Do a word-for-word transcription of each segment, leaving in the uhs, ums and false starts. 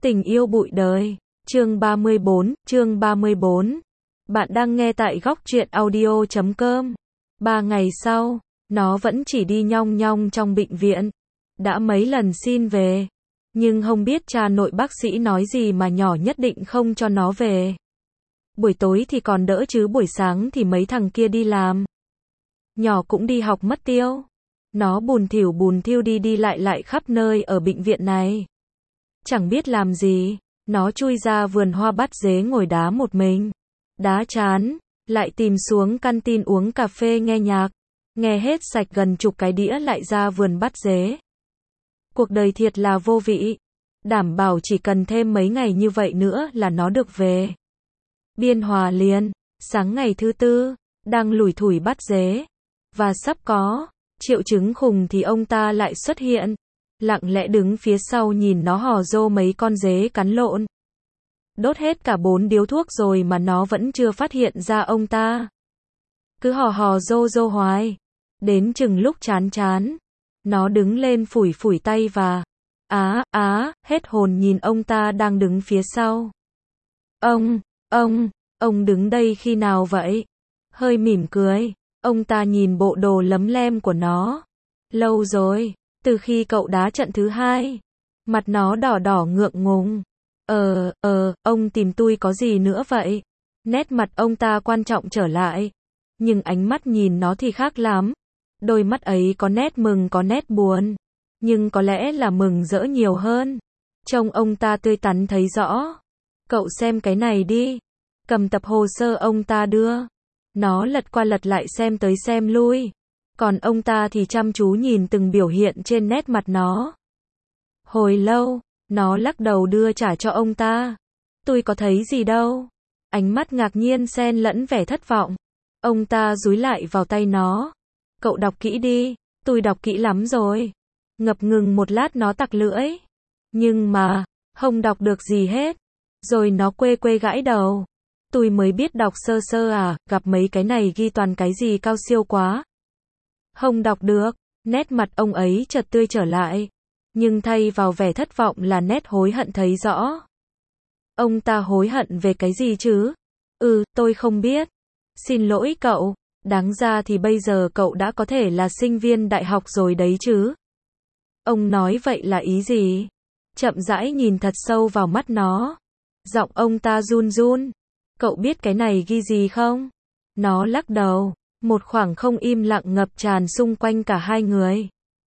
Tình yêu bụi đời, chương ba mươi bốn, chương ba mươi bốn. Bạn đang nghe tại góc truyện audio chấm com. Ba ngày sau, nó vẫn chỉ đi nhong nhong trong bệnh viện. Đã mấy lần xin về, nhưng không biết cha nội bác sĩ nói gì mà nhỏ nhất định không cho nó về. Buổi tối thì còn đỡ chứ buổi sáng thì mấy thằng kia đi làm. Nhỏ cũng đi học mất tiêu. Nó bùn thỉu bùn thiu đi đi lại lại khắp nơi ở bệnh viện này. Chẳng biết làm gì, nó chui ra vườn hoa bắt dế ngồi đá một mình. Đá chán, lại tìm xuống canteen uống cà phê nghe nhạc. Nghe hết sạch gần chục cái đĩa lại ra vườn bắt dế. Cuộc đời thiệt là vô vị. Đảm bảo chỉ cần thêm mấy ngày như vậy nữa là nó được về. Biên Hòa liền, sáng ngày thứ tư, đang lủi thủi bắt dế. Và sắp có triệu chứng khùng thì ông ta lại xuất hiện. Lặng lẽ đứng phía sau nhìn nó hò rô mấy con dế cắn lộn. Đốt hết cả bốn điếu thuốc rồi mà nó vẫn chưa phát hiện ra ông ta. Cứ hò hò rô rô hoài. Đến chừng lúc chán chán. Nó đứng lên phủi phủi tay và á, á, hết hồn nhìn ông ta đang đứng phía sau. Ông, ông, ông đứng đây khi nào vậy? Hơi mỉm cười. Ông ta nhìn bộ đồ lấm lem của nó. Lâu rồi. Từ khi cậu đá trận thứ hai, mặt nó đỏ đỏ ngượng ngùng. Ờ, ờ, ông tìm tôi có gì nữa vậy? Nét mặt ông ta quan trọng trở lại. Nhưng ánh mắt nhìn nó thì khác lắm. Đôi mắt ấy có nét mừng có nét buồn. Nhưng có lẽ là mừng rỡ nhiều hơn. Trông ông ta tươi tắn thấy rõ. Cậu xem cái này đi. Cầm tập hồ sơ ông ta đưa. Nó lật qua lật lại xem tới xem lui. Còn ông ta thì chăm chú nhìn từng biểu hiện trên nét mặt nó. Hồi lâu, nó lắc đầu đưa trả cho ông ta. Tôi có thấy gì đâu. Ánh mắt ngạc nhiên xen lẫn vẻ thất vọng. Ông ta dúi lại vào tay nó. Cậu đọc kỹ đi, tôi đọc kỹ lắm rồi. Ngập ngừng một lát nó tặc lưỡi. Nhưng mà, không đọc được gì hết. Rồi nó quê quê gãi đầu. Tôi mới biết đọc sơ sơ à, gặp mấy cái này ghi toàn cái gì cao siêu quá. Không đọc được, nét mặt ông ấy chợt tươi trở lại. Nhưng thay vào vẻ thất vọng là nét hối hận thấy rõ. Ông ta hối hận về cái gì chứ? Ừ, tôi không biết. Xin lỗi cậu, đáng ra thì bây giờ cậu đã có thể là sinh viên đại học rồi đấy chứ. Ông nói vậy là ý gì? Chậm rãi nhìn thật sâu vào mắt nó. Giọng ông ta run run. Cậu biết cái này ghi gì không? Nó lắc đầu. Một khoảng không im lặng ngập tràn xung quanh cả hai người.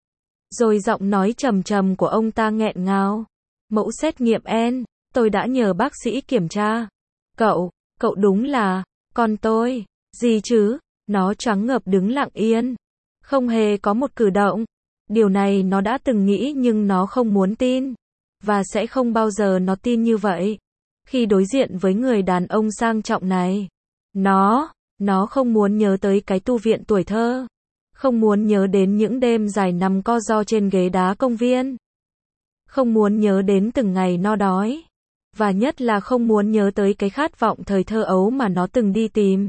Rồi giọng nói trầm trầm của ông ta nghẹn ngào. Mẫu xét nghiệm N, tôi đã nhờ bác sĩ kiểm tra. Cậu, cậu đúng là, con tôi. Gì chứ? Nó choáng ngợp đứng lặng yên. Không hề có một cử động. Điều này nó đã từng nghĩ nhưng nó không muốn tin. Và sẽ không bao giờ nó tin như vậy. Khi đối diện với người đàn ông sang trọng này. Nó... Nó không muốn nhớ tới cái tu viện tuổi thơ. Không muốn nhớ đến những đêm dài nằm co ro trên ghế đá công viên. Không muốn nhớ đến từng ngày no đói. Và nhất là không muốn nhớ tới cái khát vọng thời thơ ấu mà nó từng đi tìm.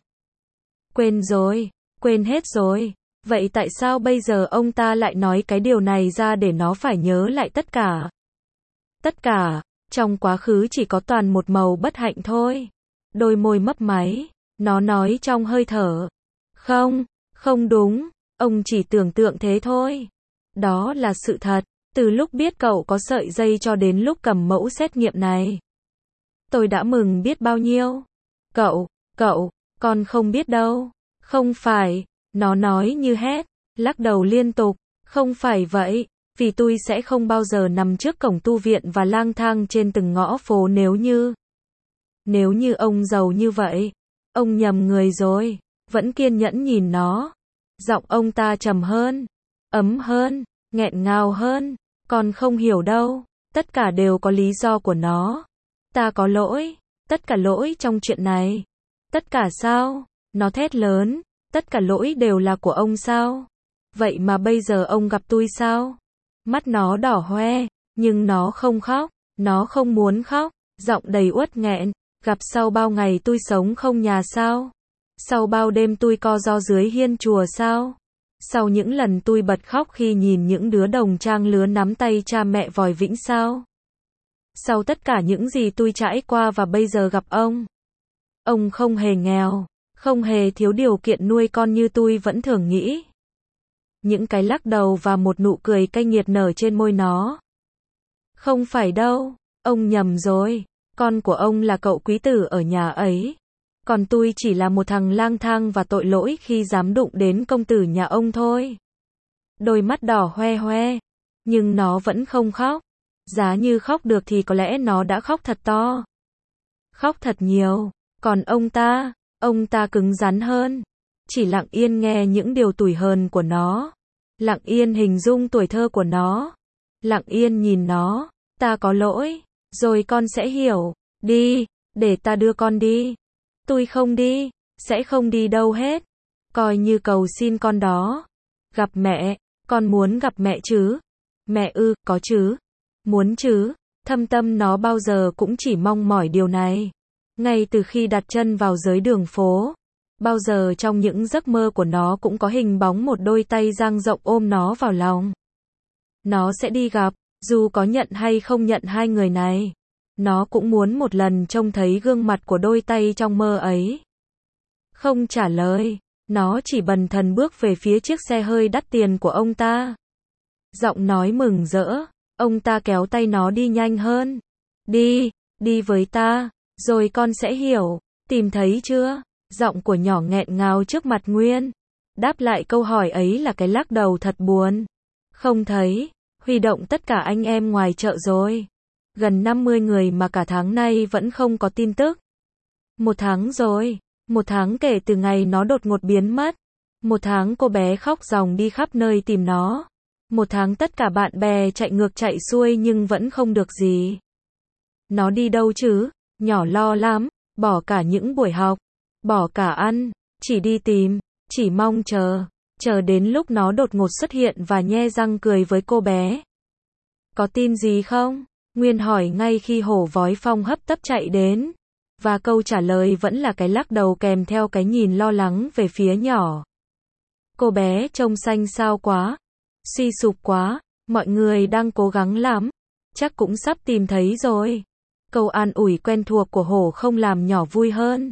Quên rồi, quên hết rồi. Vậy tại sao bây giờ ông ta lại nói cái điều này ra để nó phải nhớ lại tất cả? Tất cả, trong quá khứ chỉ có toàn một màu bất hạnh thôi. Đôi môi mấp máy. Nó nói trong hơi thở. Không, không đúng, ông chỉ tưởng tượng thế thôi. Đó là sự thật, từ lúc biết cậu có sợi dây cho đến lúc cầm mẫu xét nghiệm này. Tôi đã mừng biết bao nhiêu. Cậu, cậu, con không biết đâu. Không phải, nó nói như hét, lắc đầu liên tục. Không phải vậy, vì tôi sẽ không bao giờ nằm trước cổng tu viện và lang thang trên từng ngõ phố nếu như. Nếu như ông giàu như vậy. Ông nhầm người rồi, vẫn kiên nhẫn nhìn nó. Giọng ông ta trầm hơn, ấm hơn, nghẹn ngào hơn. Con không hiểu đâu, tất cả đều có lý do của nó. Ta có lỗi, tất cả lỗi trong chuyện này. Tất cả sao? Nó thét lớn, tất cả lỗi đều là của ông sao? Vậy mà bây giờ ông gặp tôi sao? Mắt nó đỏ hoe, nhưng nó không khóc, nó không muốn khóc, giọng đầy uất nghẹn. Gặp sau bao ngày tôi sống không nhà sao? Sau bao đêm tôi co ro dưới hiên chùa sao? Sau những lần tôi bật khóc khi nhìn những đứa đồng trang lứa nắm tay cha mẹ vòi vĩnh sao? Sau tất cả những gì tôi trải qua và bây giờ gặp ông, ông không hề nghèo, không hề thiếu điều kiện nuôi con như tôi vẫn thường nghĩ. Những cái lắc đầu và một nụ cười cay nghiệt nở trên môi nó. Không phải đâu, ông nhầm rồi, con của ông là cậu quý tử ở nhà ấy. Còn tôi chỉ là một thằng lang thang và tội lỗi khi dám đụng đến công tử nhà ông thôi. Đôi mắt đỏ hoe hoe, nhưng nó vẫn không khóc. Giá như khóc được thì có lẽ nó đã khóc thật to. Khóc thật nhiều, còn ông ta, ông ta cứng rắn hơn. Chỉ lặng yên nghe những điều tủi hờn của nó. Lặng yên hình dung tuổi thơ của nó. Lặng yên nhìn nó, ta có lỗi, rồi con sẽ hiểu. Đi, để ta đưa con đi. Tôi không đi, sẽ không đi đâu hết. Coi như cầu xin con đó. Gặp mẹ, con muốn gặp mẹ chứ? Mẹ ư, có chứ. Muốn chứ, thâm tâm nó bao giờ cũng chỉ mong mỏi điều này. Ngay từ khi đặt chân vào giới đường phố, bao giờ trong những giấc mơ của nó cũng có hình bóng một đôi tay dang rộng ôm nó vào lòng. Nó sẽ đi gặp, dù có nhận hay không nhận hai người này. Nó cũng muốn một lần trông thấy gương mặt của đôi tay trong mơ ấy. Không trả lời, nó chỉ bần thần bước về phía chiếc xe hơi đắt tiền của ông ta. Giọng nói mừng rỡ, ông ta kéo tay nó đi nhanh hơn. Đi, đi với ta, rồi con sẽ hiểu, tìm thấy chưa? Giọng của nhỏ nghẹn ngào trước mặt Nguyên. Đáp lại câu hỏi ấy là cái lắc đầu thật buồn. Không thấy, huy động tất cả anh em ngoài chợ rồi. Gần năm mươi người mà cả tháng nay vẫn không có tin tức. Một tháng rồi, một tháng kể từ ngày nó đột ngột biến mất. Một tháng cô bé khóc ròng đi khắp nơi tìm nó. Một tháng tất cả bạn bè chạy ngược chạy xuôi nhưng vẫn không được gì. Nó đi đâu chứ? Nhỏ lo lắm, bỏ cả những buổi học, bỏ cả ăn, chỉ đi tìm, chỉ mong chờ, chờ đến lúc nó đột ngột xuất hiện và nhe răng cười với cô bé. Có tin gì không? Nguyên hỏi ngay khi hổ vói phong hấp tấp chạy đến. Và câu trả lời vẫn là cái lắc đầu kèm theo cái nhìn lo lắng về phía nhỏ. Cô bé trông xanh xao quá, suy sụp quá, mọi người đang cố gắng lắm, chắc cũng sắp tìm thấy rồi. Câu an ủi quen thuộc của hổ không làm nhỏ vui hơn.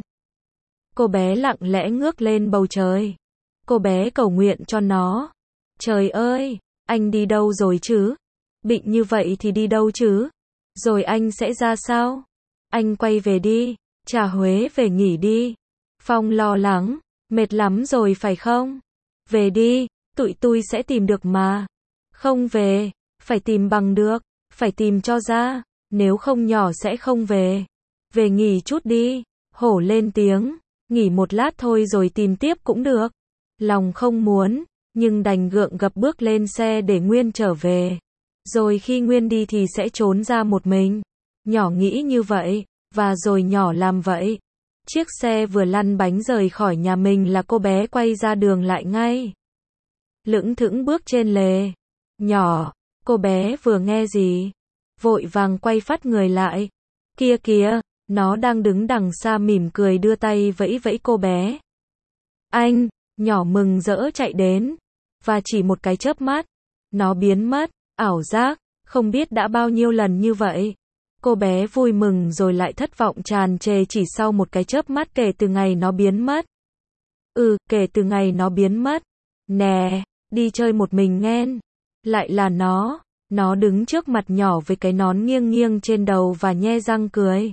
Cô bé lặng lẽ ngước lên bầu trời. Cô bé cầu nguyện cho nó. Trời ơi, anh đi đâu rồi chứ? Bệnh như vậy thì đi đâu chứ? Rồi anh sẽ ra sao? Anh quay về đi, trả Huế về nghỉ đi. Phong lo lắng, mệt lắm rồi phải không? Về đi, tụi tôi sẽ tìm được mà. Không về, phải tìm bằng được, phải tìm cho ra, nếu không nhỏ sẽ không về. Về nghỉ chút đi, hổ lên tiếng, nghỉ một lát thôi rồi tìm tiếp cũng được. Lòng không muốn, nhưng đành gượng gập bước lên xe để Nguyên trở về. Rồi khi Nguyên đi thì sẽ trốn ra một mình. Nhỏ nghĩ như vậy, và rồi nhỏ làm vậy. Chiếc xe vừa lăn bánh rời khỏi nhà mình là cô bé quay ra đường lại ngay. Lững thững bước trên lề. Nhỏ, cô bé vừa nghe gì? Vội vàng quay phát người lại. Kia kìa, nó đang đứng đằng xa mỉm cười đưa tay vẫy vẫy cô bé. Anh, nhỏ mừng rỡ chạy đến. Và chỉ một cái chớp mắt, nó biến mất. Ảo giác, không biết đã bao nhiêu lần như vậy. Cô bé vui mừng rồi lại thất vọng tràn trề chỉ sau một cái chớp mắt kể từ ngày nó biến mất. Ừ, kể từ ngày nó biến mất. Nè, đi chơi một mình nghen. Lại là nó. Nó đứng trước mặt nhỏ với cái nón nghiêng nghiêng trên đầu và nhe răng cười.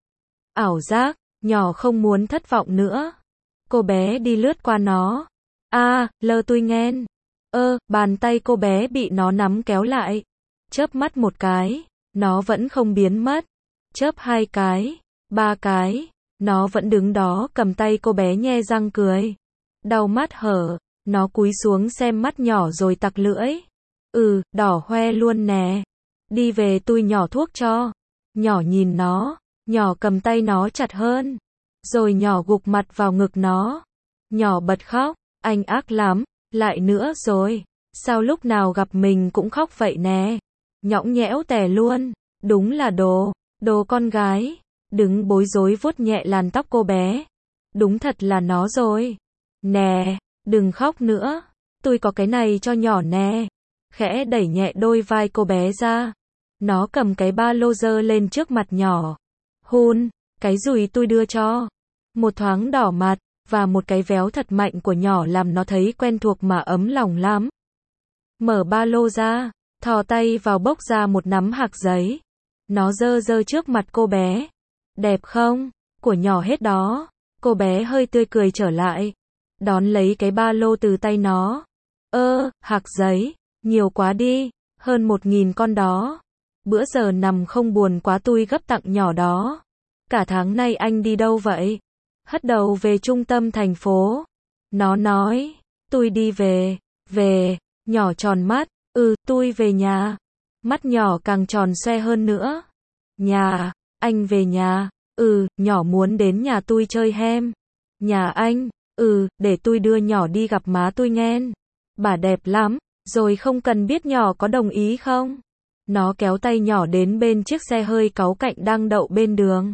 Ảo giác, nhỏ không muốn thất vọng nữa. Cô bé đi lướt qua nó. À, lơ tôi nghen. Ơ, bàn tay cô bé bị nó nắm kéo lại. Chớp mắt một cái, nó vẫn không biến mất. Chớp hai cái, ba cái, nó vẫn đứng đó cầm tay cô bé nhe răng cười. Đau mắt hở, nó cúi xuống xem mắt nhỏ rồi tặc lưỡi. Ừ, đỏ hoe luôn nè. Đi về tôi nhỏ thuốc cho. Nhỏ nhìn nó, nhỏ cầm tay nó chặt hơn. Rồi nhỏ gục mặt vào ngực nó. Nhỏ bật khóc, anh ác lắm. Lại nữa rồi, sao lúc nào gặp mình cũng khóc vậy nè. Nhõng nhẽo tè luôn, đúng là đồ, đồ con gái. Đứng bối rối vuốt nhẹ làn tóc cô bé. Đúng thật là nó rồi. Nè, đừng khóc nữa, tôi có cái này cho nhỏ nè. Khẽ đẩy nhẹ đôi vai cô bé ra. Nó cầm cái ba lô giơ lên trước mặt nhỏ. Hun, cái dùi tôi đưa cho. Một thoáng đỏ mặt, và một cái véo thật mạnh của nhỏ làm nó thấy quen thuộc mà ấm lòng lắm. Mở ba lô ra, thò tay vào bốc ra một nắm hạc giấy. Nó giơ giơ trước mặt cô bé. Đẹp không? Của nhỏ hết đó. Cô bé hơi tươi cười trở lại. Đón lấy cái ba lô từ tay nó. Ơ, hạc giấy, nhiều quá đi, hơn một nghìn con đó. Bữa giờ nằm không buồn quá tôi gấp tặng nhỏ đó. Cả tháng nay anh đi đâu vậy? Hất đầu về trung tâm thành phố. Nó nói, tôi đi về, về, nhỏ tròn mắt, ừ, tôi về nhà. Mắt nhỏ càng tròn xoe hơn nữa. Nhà, anh về nhà, ừ, nhỏ muốn đến nhà tôi chơi hem. Nhà anh, ừ, để tôi đưa nhỏ đi gặp má tôi nghen. Bà đẹp lắm, rồi không cần biết nhỏ có đồng ý không? Nó kéo tay nhỏ đến bên chiếc xe hơi cáu cạnh đang đậu bên đường.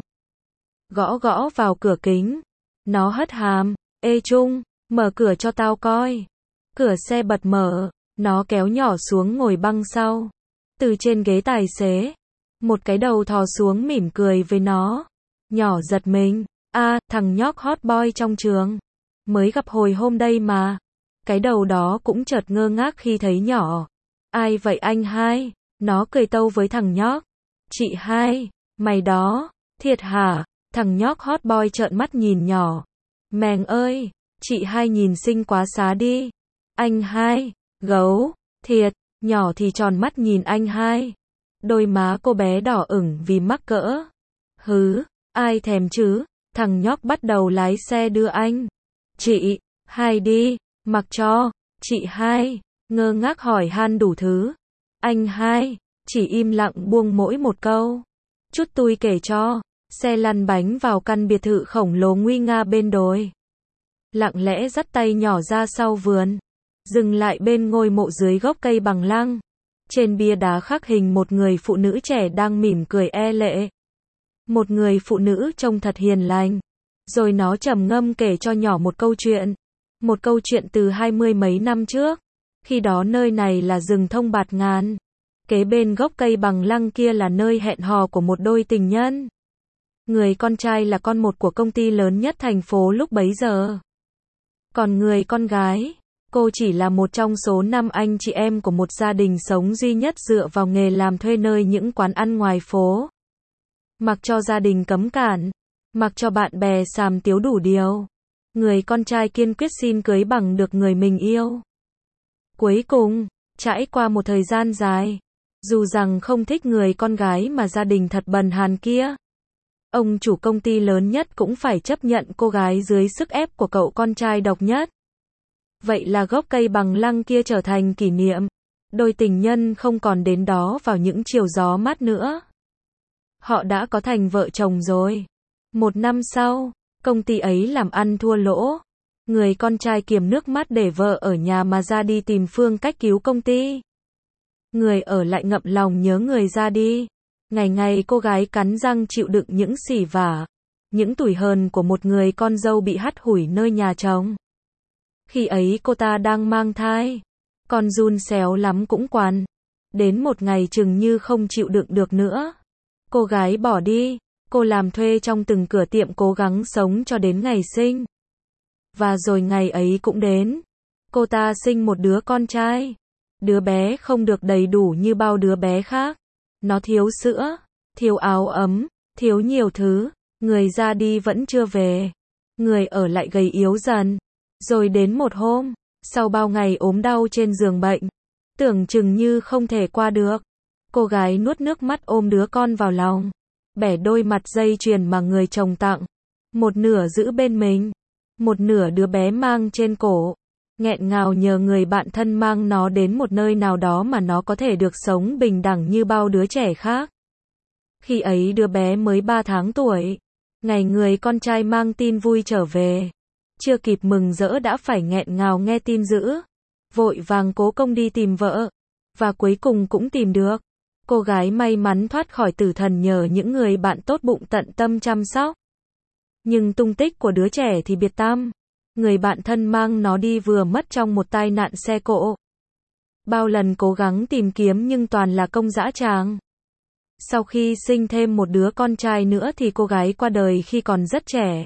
Gõ gõ vào cửa kính. Nó hất hàm, ê Trung, mở cửa cho tao coi. Cửa xe bật mở, nó kéo nhỏ xuống ngồi băng sau. Từ trên ghế tài xế, một cái đầu thò xuống mỉm cười với nó. Nhỏ giật mình, a, thằng nhóc hot boy trong trường. Mới gặp hồi hôm đây mà. Cái đầu đó cũng chợt ngơ ngác khi thấy nhỏ. Ai vậy anh hai? Nó cười tâu với thằng nhóc. Chị hai, mày đó, thiệt hả? Thằng nhóc hot boy trợn mắt nhìn nhỏ. Mèng ơi, chị hai nhìn xinh quá xá đi. Anh hai, gấu, thiệt, nhỏ thì tròn mắt nhìn anh hai. Đôi má cô bé đỏ ửng vì mắc cỡ. Hứ, ai thèm chứ? Thằng nhóc bắt đầu lái xe đưa anh. Chị hai đi, mặc cho. Chị hai, ngơ ngác hỏi han đủ thứ. Anh hai, chỉ im lặng buông mỗi một câu. Chút tôi kể cho. Xe lăn bánh vào căn biệt thự khổng lồ nguy nga bên đồi. Lặng lẽ dắt tay nhỏ ra sau vườn. Dừng lại bên ngôi mộ dưới gốc cây bằng lăng. Trên bia đá khắc hình một người phụ nữ trẻ đang mỉm cười e lệ. Một người phụ nữ trông thật hiền lành. Rồi nó trầm ngâm kể cho nhỏ một câu chuyện. Một câu chuyện từ hai mươi mấy năm trước. Khi đó nơi này là rừng thông bạt ngàn. Kế bên gốc cây bằng lăng kia là nơi hẹn hò của một đôi tình nhân. Người con trai là con một của công ty lớn nhất thành phố lúc bấy giờ. Còn người con gái, cô chỉ là một trong số năm anh chị em của một gia đình sống duy nhất dựa vào nghề làm thuê nơi những quán ăn ngoài phố. Mặc cho gia đình cấm cản, mặc cho bạn bè xàm tiếu đủ điều, người con trai kiên quyết xin cưới bằng được người mình yêu. Cuối cùng, trải qua một thời gian dài, dù rằng không thích người con gái mà gia đình thật bần hàn kia, ông chủ công ty lớn nhất cũng phải chấp nhận cô gái dưới sức ép của cậu con trai độc nhất. Vậy là gốc cây bằng lăng kia trở thành kỷ niệm. Đôi tình nhân không còn đến đó vào những chiều gió mát nữa. Họ đã có thành vợ chồng rồi. Một năm sau, công ty ấy làm ăn thua lỗ. Người con trai kiềm nước mắt để vợ ở nhà mà ra đi tìm phương cách cứu công ty. Người ở lại ngậm lòng nhớ người ra đi. Ngày ngày cô gái cắn răng chịu đựng những sỉ vả, những tủi hờn của một người con dâu bị hắt hủi nơi nhà chồng. Khi ấy cô ta đang mang thai, con giun xéo lắm cũng quằn. Đến một ngày chừng như không chịu đựng được nữa. Cô gái bỏ đi, cô làm thuê trong từng cửa tiệm cố gắng sống cho đến ngày sinh. Và rồi ngày ấy cũng đến. Cô ta sinh một đứa con trai. Đứa bé không được đầy đủ như bao đứa bé khác. Nó thiếu sữa, thiếu áo ấm, thiếu nhiều thứ. Người ra đi vẫn chưa về. Người ở lại gầy yếu dần. Rồi đến một hôm, sau bao ngày ốm đau trên giường bệnh, tưởng chừng như không thể qua được, cô gái nuốt nước mắt ôm đứa con vào lòng, bẻ đôi mặt dây chuyền mà người chồng tặng, một nửa giữ bên mình, một nửa đứa bé mang trên cổ, nghẹn ngào nhờ người bạn thân mang nó đến một nơi nào đó mà nó có thể được sống bình đẳng như bao đứa trẻ khác. Khi ấy đứa bé mới ba tháng tuổi, ngày người con trai mang tin vui trở về. Chưa kịp mừng rỡ đã phải nghẹn ngào nghe tin dữ. Vội vàng cố công đi tìm vợ. Và cuối cùng cũng tìm được. Cô gái may mắn thoát khỏi tử thần nhờ những người bạn tốt bụng tận tâm chăm sóc. Nhưng tung tích của đứa trẻ thì biệt tăm. Người bạn thân mang nó đi vừa mất trong một tai nạn xe cộ. Bao lần cố gắng tìm kiếm nhưng toàn là công dã tràng. Sau khi sinh thêm một đứa con trai nữa thì cô gái qua đời khi còn rất trẻ.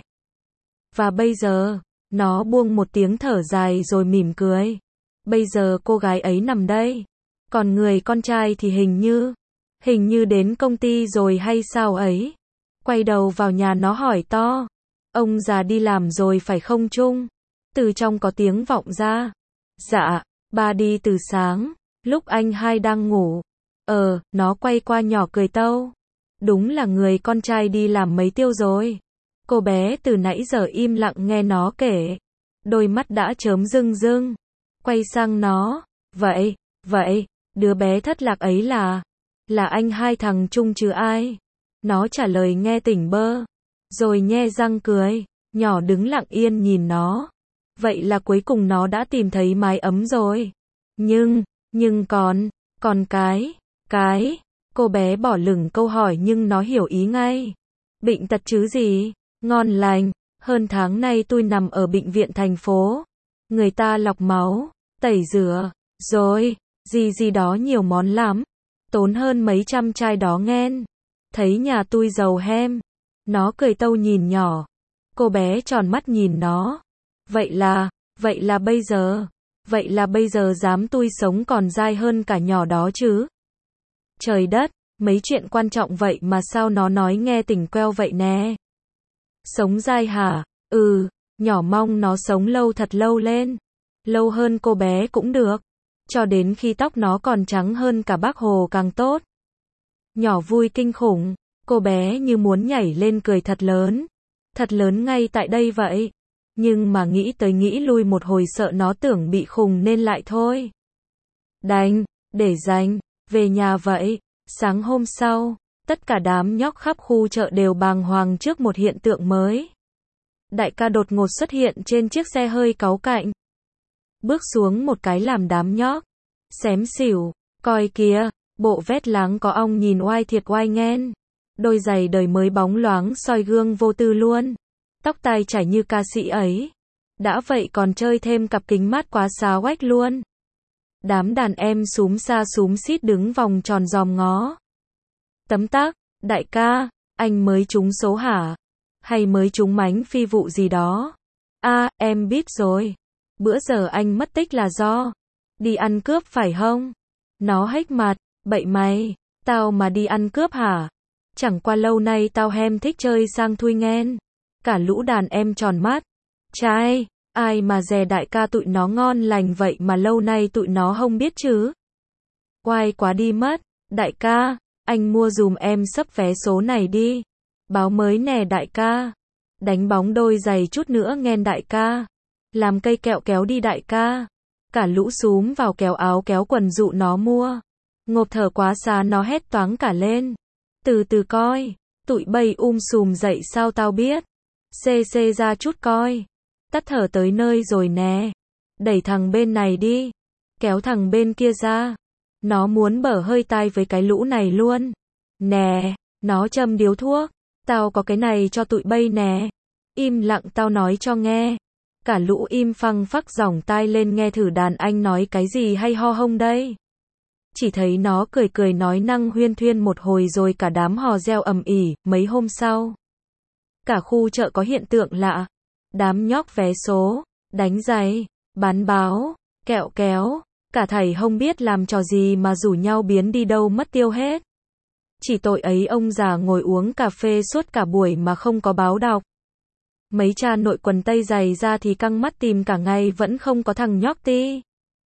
Và bây giờ, nó buông một tiếng thở dài rồi mỉm cười. Bây giờ cô gái ấy nằm đây. Còn người con trai thì hình như, hình như đến công ty rồi hay sao ấy. Quay đầu vào nhà nó hỏi to. Ông già đi làm rồi phải không Trung? Từ trong có tiếng vọng ra. Dạ, ba đi từ sáng, lúc anh hai đang ngủ. Ờ, nó quay qua nhỏ cười tâu. Đúng là người con trai đi làm mấy tiêu rồi. Cô bé từ nãy giờ im lặng nghe nó kể. Đôi mắt đã chớm rưng rưng. Quay sang nó. Vậy, vậy, đứa bé thất lạc ấy là, là anh hai thằng Trung chứ ai? Nó trả lời nghe tỉnh bơ. Rồi nhe răng cười. Nhỏ đứng lặng yên nhìn nó. Vậy là cuối cùng nó đã tìm thấy mái ấm rồi. Nhưng, nhưng còn, còn cái, cái, cô bé bỏ lửng câu hỏi nhưng nó hiểu ý ngay. Bệnh tật chứ gì, ngon lành, hơn tháng nay tôi nằm ở bệnh viện thành phố. Người ta lọc máu, tẩy rửa, rồi, gì gì đó nhiều món lắm. Tốn hơn mấy trăm chai đó nghen. Thấy nhà tôi giàu hem. Nó cười tâu nhìn nhỏ. Cô bé tròn mắt nhìn nó. Vậy là, vậy là bây giờ, vậy là bây giờ dám tôi sống còn dai hơn cả nhỏ đó chứ. Trời đất, mấy chuyện quan trọng vậy mà sao nó nói nghe tỉnh queo vậy nè. Sống dai hả? Ừ, nhỏ mong nó sống lâu thật lâu lên. Lâu hơn cô bé cũng được. Cho đến khi tóc nó còn trắng hơn cả bác Hồ càng tốt. Nhỏ vui kinh khủng, cô bé như muốn nhảy lên cười thật lớn. Thật lớn ngay tại đây vậy. Nhưng mà nghĩ tới nghĩ lui một hồi sợ nó tưởng bị khùng nên lại thôi. Đành, để dành, về nhà vậy. Sáng hôm sau, tất cả đám nhóc khắp khu chợ đều bàng hoàng trước một hiện tượng mới. Đại ca đột ngột xuất hiện trên chiếc xe hơi cáu cạnh. Bước xuống một cái làm đám nhóc xém xỉu, coi kìa, bộ vét láng có ong nhìn oai thiệt oai nghen. Đôi giày đời mới bóng loáng soi gương vô tư luôn. Tóc tai chảy như ca sĩ ấy. Đã vậy còn chơi thêm cặp kính mát quá xá oách luôn. Đám đàn em xúm xa xúm xít đứng vòng tròn dòm ngó. Tấm tắc, đại ca, anh mới trúng số hả? Hay mới trúng mánh phi vụ gì đó? À, em biết rồi. Bữa giờ anh mất tích là do đi ăn cướp phải không? Nó hếch mặt, bậy mày, tao mà đi ăn cướp hả? Chẳng qua lâu nay tao hem thích chơi sang thui nghen. Cả lũ đàn em tròn mắt. Trai, ai mà dè đại ca tụi nó ngon lành vậy mà lâu nay tụi nó không biết chứ? Oai quá đi mất. Đại ca, anh mua dùm em sấp vé số này đi. Báo mới nè đại ca. Đánh bóng đôi giày chút nữa nghen đại ca. Làm cây kẹo kéo đi đại ca. Cả lũ xúm vào kéo áo kéo quần dụ nó mua. Ngộp thở quá xá nó hét toáng cả lên. Từ từ coi, tụi bay um sùm dậy sao tao biết. Xê xê ra chút coi. Tắt thở tới nơi rồi nè. Đẩy thằng bên này đi. Kéo thằng bên kia ra. Nó muốn bở hơi tai với cái lũ này luôn. Nè, nó châm điếu thuốc. Tao có cái này cho tụi bay nè. Im lặng tao nói cho nghe. Cả lũ im phăng phắc giỏng tai lên nghe thử đàn anh nói cái gì hay ho hông đây. Chỉ thấy nó cười cười nói năng huyên thuyên một hồi rồi cả đám hò reo ầm ĩ. Mấy hôm sau, cả khu chợ có hiện tượng lạ. Đám nhóc vé số, đánh giày, bán báo, kẹo kéo, cả thảy không biết làm trò gì mà rủ nhau biến đi đâu mất tiêu hết. Chỉ tội ấy ông già ngồi uống cà phê suốt cả buổi mà không có báo đọc. Mấy cha nội quần tây giày ra thì căng mắt tìm cả ngày vẫn không có thằng nhóc ti.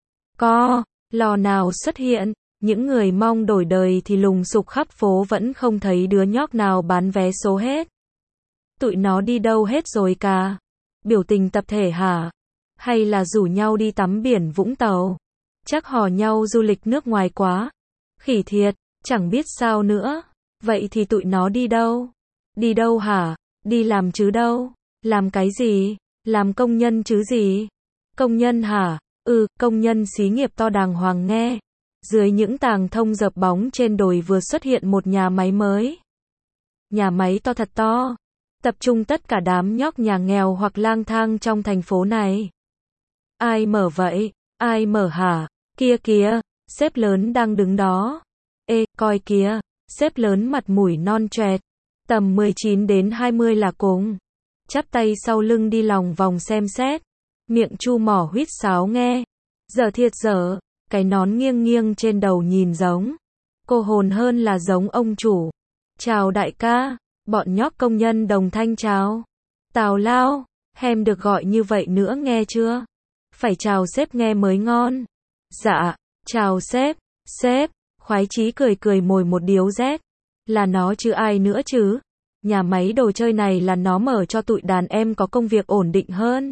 Có, lò nào xuất hiện, những người mong đổi đời thì lùng sục khắp phố vẫn không thấy đứa nhóc nào bán vé số hết. Tụi nó đi đâu hết rồi cả? Biểu tình tập thể hả? Hay là rủ nhau đi tắm biển Vũng Tàu? Chắc hò nhau du lịch nước ngoài quá. Khỉ thiệt, chẳng biết sao nữa. Vậy thì tụi nó đi đâu? Đi đâu hả? Đi làm chứ đâu? Làm cái gì? Làm công nhân chứ gì? Công nhân hả? Ừ, công nhân xí nghiệp to đàng hoàng nghe. Dưới những tàng thông dợp bóng trên đồi vừa xuất hiện một nhà máy mới. Nhà máy to thật to. Tập trung tất cả đám nhóc nhà nghèo hoặc lang thang trong thành phố này. Ai mở vậy? Ai mở hả? Kia kìa, sếp lớn đang đứng đó. Ê, coi kìa, xếp lớn mặt mũi non choẹt, tầm mười chín đến hai mươi là cùng. Chắp tay sau lưng đi lòng vòng xem xét, miệng chu mỏ huýt sáo nghe. Giờ thiệt dở, cái nón nghiêng nghiêng trên đầu nhìn giống cô hồn hơn là giống ông chủ. Chào đại ca, bọn nhóc công nhân đồng thanh chào. Tào lao, hem được gọi như vậy nữa nghe chưa? Phải chào sếp nghe mới ngon. Dạ, chào sếp, sếp, khoái chí cười cười mồi một điếu rét. Là nó chứ ai nữa chứ? Nhà máy đồ chơi này là nó mở cho tụi đàn em có công việc ổn định hơn.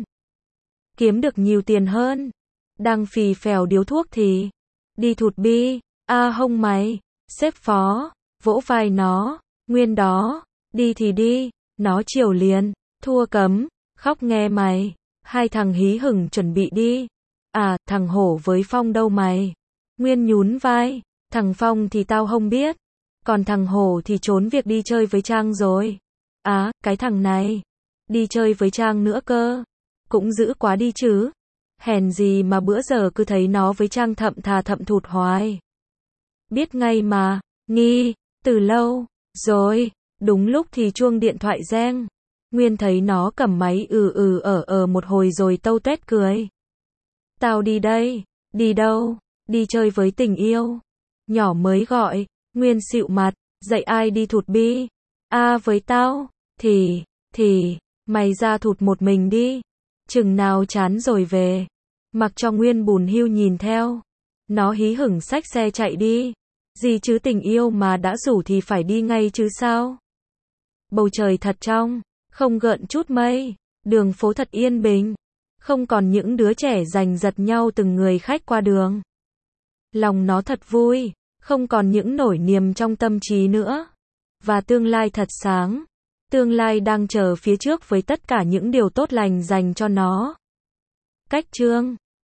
Kiếm được nhiều tiền hơn. Đang phì phèo điếu thuốc thì đi thụt bi, a à, hông mày, sếp phó, vỗ vai nó, nguyên đó, đi thì đi, nó chiều liền, thua cấm, khóc nghe mày, hai thằng hí hửng chuẩn bị đi. À, thằng Hổ với Phong đâu mày? Nguyên nhún vai, thằng Phong thì tao không biết, còn thằng Hổ thì trốn việc đi chơi với Trang rồi. À, cái thằng này, đi chơi với Trang nữa cơ, cũng dữ quá đi chứ. Hèn gì mà bữa giờ cứ thấy nó với Trang thậm thà thậm thụt hoài. Biết ngay mà, nghi, từ lâu, rồi, đúng lúc thì chuông điện thoại reng. Nguyên thấy nó cầm máy ừ ừ ở ở một hồi rồi tâu tuét cười. Tao đi đây, đi đâu, đi chơi với tình yêu. Nhỏ mới gọi, Nguyên xịu mặt, dạy ai đi thụt bi. À với tao, thì, thì, mày ra thụt một mình đi. Chừng nào chán rồi về. Mặc cho Nguyên bùn hiu nhìn theo. Nó hí hửng xách xe chạy đi. Gì chứ tình yêu mà đã rủ thì phải đi ngay chứ sao. Bầu trời thật trong, không gợn chút mây. Đường phố thật yên bình. Không còn những đứa trẻ giành giật nhau từng người khách qua đường. Lòng nó thật vui. Không còn những nỗi niềm trong tâm trí nữa. Và tương lai thật sáng. Tương lai đang chờ phía trước với tất cả những điều tốt lành dành cho nó. Cách chương